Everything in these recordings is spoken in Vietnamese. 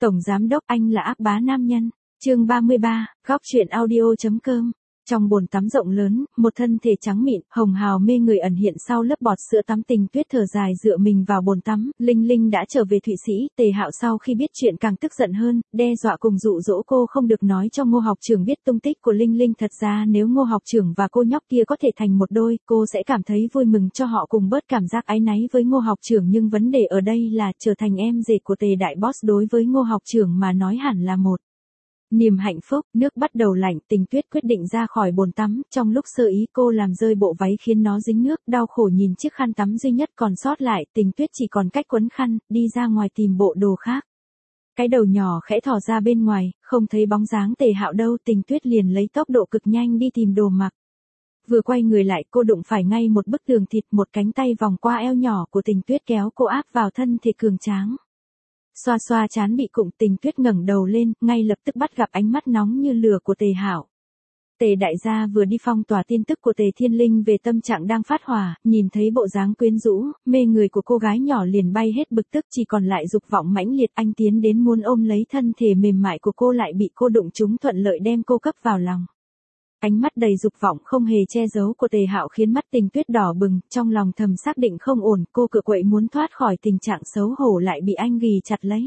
Tổng giám đốc, anh là ác bá nam nhân. Chương 33, góc truyện audio.com. Trong bồn tắm rộng lớn, một thân thể trắng mịn, hồng hào mê người ẩn hiện sau lớp bọt sữa tắm. Tình Tuyết thở dài dựa mình vào bồn tắm. Linh Linh đã trở về Thụy Sĩ. Tề Hạo sau khi biết chuyện càng tức giận hơn, đe dọa cùng dụ dỗ cô không được nói cho Ngô học trưởng biết tung tích của Linh Linh. Thật ra nếu Ngô học trưởng và cô nhóc kia có thể thành một đôi, cô sẽ cảm thấy vui mừng cho họ, cùng bớt cảm giác áy náy với Ngô học trưởng. Nhưng vấn đề ở đây là trở thành em rể của Tề đại boss đối với Ngô học trưởng mà nói hẳn là một niềm hạnh phúc. Nước bắt đầu lạnh, Tình Tuyết quyết định ra khỏi bồn tắm. Trong lúc sơ ý cô làm rơi bộ váy khiến nó dính nước, đau khổ nhìn chiếc khăn tắm duy nhất còn sót lại. Tình Tuyết chỉ còn cách quấn khăn, đi ra ngoài tìm bộ đồ khác. Cái đầu nhỏ khẽ thò ra bên ngoài, không thấy bóng dáng Tề Hạo đâu. Tình Tuyết liền lấy tốc độ cực nhanh đi tìm đồ mặc. Vừa quay người lại, cô đụng phải ngay một bức tường thịt. Một cánh tay vòng qua eo nhỏ của Tình Tuyết kéo cô áp vào thân thể cường tráng. Xoa xoa trán bị cụng, Tình Tuyết ngẩng đầu lên, ngay lập tức bắt gặp ánh mắt nóng như lửa của Tề Hạo. Tề đại gia vừa đi phong tỏa tin tức của Tề Thiên Linh về tâm trạng đang phát hỏa, nhìn thấy bộ dáng quyến rũ, mê người của cô gái nhỏ liền bay hết bực tức, chỉ còn lại dục vọng mãnh liệt. Anh tiến đến muốn ôm lấy thân thể mềm mại của cô, lại bị cô đụng trúng, thuận lợi đem cô cấp vào lòng. Ánh mắt đầy dục vọng không hề che giấu của Tề Hạo khiến mắt Tình Tuyết đỏ bừng, trong lòng thầm xác định không ổn, cô cựa quậy muốn thoát khỏi tình trạng xấu hổ lại bị anh ghì chặt lấy.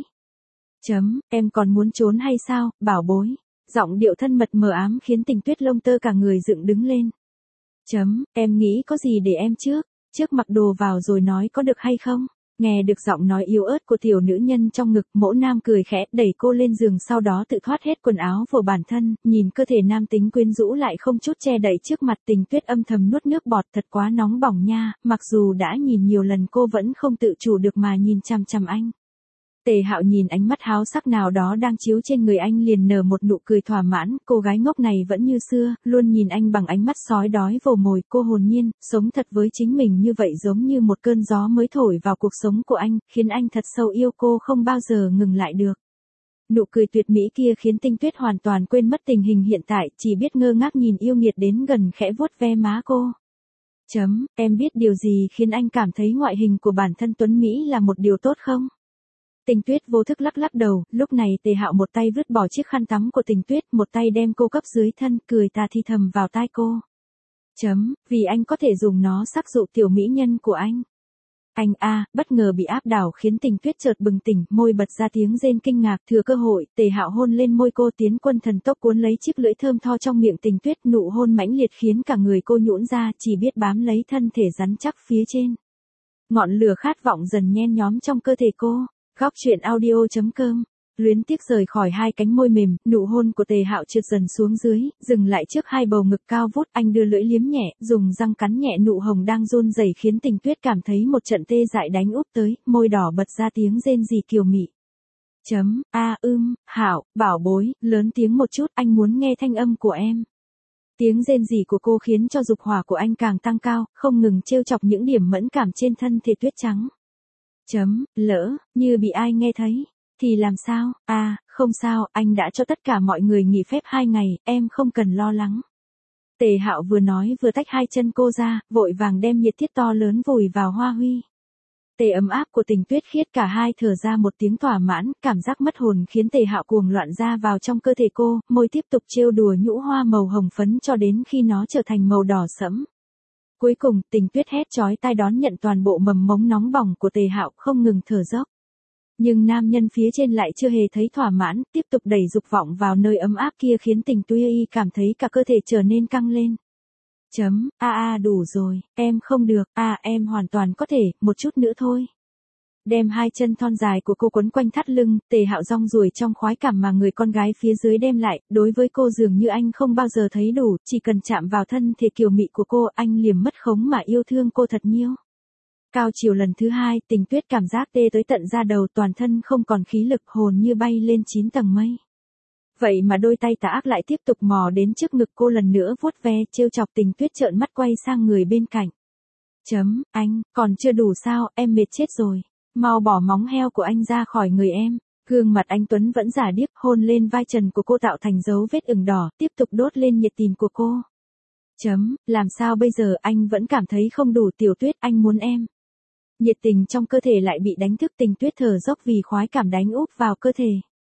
Em còn muốn trốn hay sao, bảo bối? Giọng điệu thân mật mờ ám khiến Tình Tuyết lông tơ cả người dựng đứng lên. Em nghĩ có gì để em trước mặc đồ vào rồi nói có được hay không? Nghe được giọng nói yếu ớt của tiểu nữ nhân trong ngực, Mỗ Nam cười khẽ, đẩy cô lên giường, sau đó tự thoát hết quần áo của bản thân, nhìn cơ thể nam tính quyến rũ lại không chút che đậy trước mặt. Tình Tuyết âm thầm nuốt nước bọt, thật quá nóng bỏng nha, mặc dù đã nhìn nhiều lần cô vẫn không tự chủ được mà nhìn chằm chằm anh. Tề Hạo nhìn ánh mắt háo sắc nào đó đang chiếu trên người anh liền nở một nụ cười thỏa mãn. Cô gái ngốc này vẫn như xưa, luôn nhìn anh bằng ánh mắt sói đói vồ mồi. Cô hồn nhiên, sống thật với chính mình như vậy giống như một cơn gió mới thổi vào cuộc sống của anh, khiến anh thật sâu yêu cô không bao giờ ngừng lại được. Nụ cười tuyệt mỹ kia khiến Tình Tuyết hoàn toàn quên mất tình hình hiện tại, chỉ biết ngơ ngác nhìn yêu nghiệt đến gần khẽ vuốt ve má cô. Em biết điều gì khiến anh cảm thấy ngoại hình của bản thân tuấn Mỹ là một điều tốt không? Tình Tuyết vô thức lắc lắc đầu, lúc này Tề Hạo một tay vứt bỏ chiếc khăn tắm của Tình Tuyết, một tay đem cô cấp dưới thân, cười tà thì thầm vào tai cô. Vì anh có thể dùng nó sắc dụ tiểu mỹ nhân của anh. Anh bất ngờ bị áp đảo khiến Tình Tuyết chợt bừng tỉnh, môi bật ra tiếng rên kinh ngạc. Thừa cơ hội, Tề Hạo hôn lên môi cô, tiến quân thần tốc cuốn lấy chiếc lưỡi thơm tho trong miệng Tình Tuyết. Nụ hôn mãnh liệt khiến cả người cô nhũn ra, chỉ biết bám lấy thân thể rắn chắc phía trên. Ngọn lửa khát vọng dần nhen nhóm trong cơ thể cô. Góc truyện audio.com. Luyến tiếc rời khỏi hai cánh môi mềm, nụ hôn của Tề Hạo trượt dần xuống dưới, dừng lại trước hai bầu ngực cao vút. Anh đưa lưỡi liếm nhẹ, dùng răng cắn nhẹ nụ hồng đang run rẩy khiến Tình Tuyết cảm thấy một trận tê dại đánh úp tới, môi đỏ bật ra tiếng rên rỉ kiều mị. Hạo, bảo bối, lớn tiếng một chút, anh muốn nghe thanh âm của em. Tiếng rên rỉ của cô khiến cho dục hỏa của anh càng tăng cao, không ngừng trêu chọc những điểm mẫn cảm trên thân thể tuyết trắng. Lỡ như bị ai nghe thấy thì làm sao? Không sao, anh đã cho tất cả mọi người nghỉ phép 2 ngày, em không cần lo lắng. Tề Hạo vừa nói vừa tách hai chân cô ra, vội vàng đem nhiệt thiết to lớn vùi vào hoa huy. Tề ấm áp của Tình Tuyết khiết cả hai thở ra một tiếng thỏa mãn, cảm giác mất hồn khiến Tề Hạo cuồng loạn ra vào trong cơ thể cô, môi tiếp tục trêu đùa nhũ hoa màu hồng phấn cho đến khi nó trở thành màu đỏ sẫm. Cuối cùng, Tình Tuyết hét chói tai đón nhận toàn bộ mầm mống nóng bỏng của Tề Hạo, không ngừng thở dốc. Nhưng nam nhân phía trên lại chưa hề thấy thỏa mãn, tiếp tục đẩy dục vọng vào nơi ấm áp kia khiến Tình Tuyết cảm thấy cả cơ thể trở nên căng lên. Đủ rồi, em không được, em hoàn toàn có thể, một chút nữa thôi. Đem hai chân thon dài của cô quấn quanh thắt lưng, Tề Hạo rong ruổi trong khoái cảm mà người con gái phía dưới đem lại, đối với cô dường như anh không bao giờ thấy đủ, chỉ cần chạm vào thân thể kiều mị của cô, anh liền mất khống mà yêu thương cô thật nhiều. Cao chiều lần thứ 2, Tình Tuyết cảm giác tê tới tận da đầu, toàn thân không còn khí lực, hồn như bay lên 9 tầng mây. Vậy mà đôi tay tà ác lại tiếp tục mò đến trước ngực cô lần nữa vuốt ve, trêu chọc. Tình Tuyết trợn mắt quay sang người bên cạnh. Anh, còn chưa đủ sao, em mệt chết rồi. Mau bỏ móng heo của anh ra khỏi người em. Gương mặt anh Tuấn vẫn giả điếc, hôn lên vai trần của cô tạo thành dấu vết ửng đỏ, tiếp tục đốt lên nhiệt tình của cô. Làm sao bây giờ, anh vẫn cảm thấy không đủ. Tiểu Tuyết, anh muốn em. Nhiệt tình trong cơ thể lại bị đánh thức. Tình Tuyết thở dốc vì khoái cảm đánh úp vào cơ thể.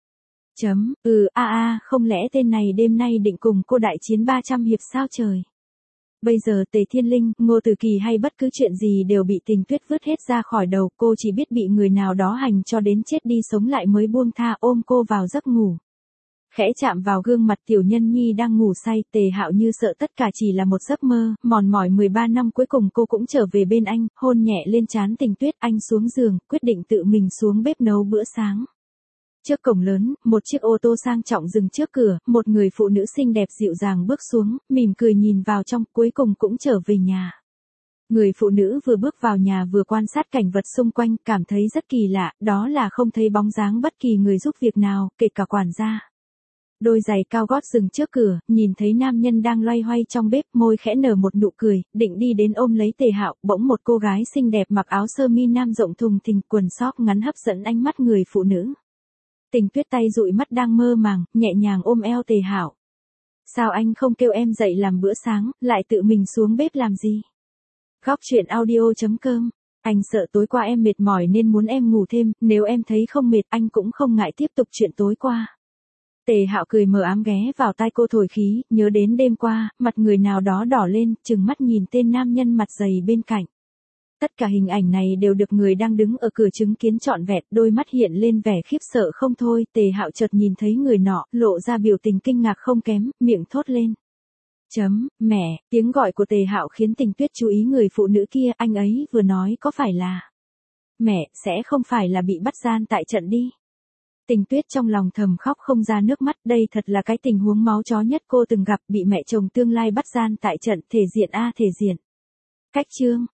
Không lẽ tên này đêm nay định cùng cô đại chiến 300 hiệp sao trời? Bây giờ Tề Thiên Linh, Ngô Tử Kỳ hay bất cứ chuyện gì đều bị Tình Tuyết vứt hết ra khỏi đầu, cô chỉ biết bị người nào đó hành cho đến chết đi sống lại mới buông tha ôm cô vào giấc ngủ. Khẽ chạm vào gương mặt tiểu nhân nhi đang ngủ say, Tề Hạo như sợ tất cả chỉ là một giấc mơ, mòn mỏi 13 năm cuối cùng cô cũng trở về bên anh, hôn nhẹ lên trán Tình Tuyết, anh xuống giường, quyết định tự mình xuống bếp nấu bữa sáng. Trước cổng lớn, một chiếc ô tô sang trọng dừng trước cửa, một người phụ nữ xinh đẹp dịu dàng bước xuống, mỉm cười nhìn vào trong, cuối cùng cũng trở về nhà. Người phụ nữ vừa bước vào nhà vừa quan sát cảnh vật xung quanh, cảm thấy rất kỳ lạ, đó là không thấy bóng dáng bất kỳ người giúp việc nào, kể cả quản gia. Đôi giày cao gót dừng trước cửa, nhìn thấy nam nhân đang loay hoay trong bếp, môi khẽ nở một nụ cười, định đi đến ôm lấy Tề Hạo, bỗng một cô gái xinh đẹp mặc áo sơ mi nam rộng thùng thình, quần sóc ngắn hấp dẫn ánh mắt người phụ nữ. Tình Tuyết tay dụi mắt đang mơ màng, nhẹ nhàng ôm eo Tề Hạo. Sao anh không kêu em dậy làm bữa sáng, lại tự mình xuống bếp làm gì? Góc truyện audio.com. Anh sợ tối qua em mệt mỏi nên muốn em ngủ thêm, nếu em thấy không mệt anh cũng không ngại tiếp tục chuyện tối qua. Tề Hạo cười mờ ám ghé vào tai cô thổi khí, nhớ đến đêm qua, mặt người nào đó đỏ lên, trừng mắt nhìn tên nam nhân mặt dày bên cạnh. Tất cả hình ảnh này đều được người đang đứng ở cửa chứng kiến trọn vẹn, đôi mắt hiện lên vẻ khiếp sợ không thôi, Tề Hạo chợt nhìn thấy người nọ, lộ ra biểu tình kinh ngạc không kém, miệng thốt lên. Mẹ, tiếng gọi của Tề Hạo khiến Tình Tuyết chú ý người phụ nữ kia, anh ấy vừa nói có phải là... Mẹ, sẽ không phải là bị bắt gian tại trận đi. Tình Tuyết trong lòng thầm khóc không ra nước mắt, đây thật là cái tình huống máu chó nhất cô từng gặp, bị mẹ chồng tương lai bắt gian tại trận, thể diện a thể diện. Cách chương.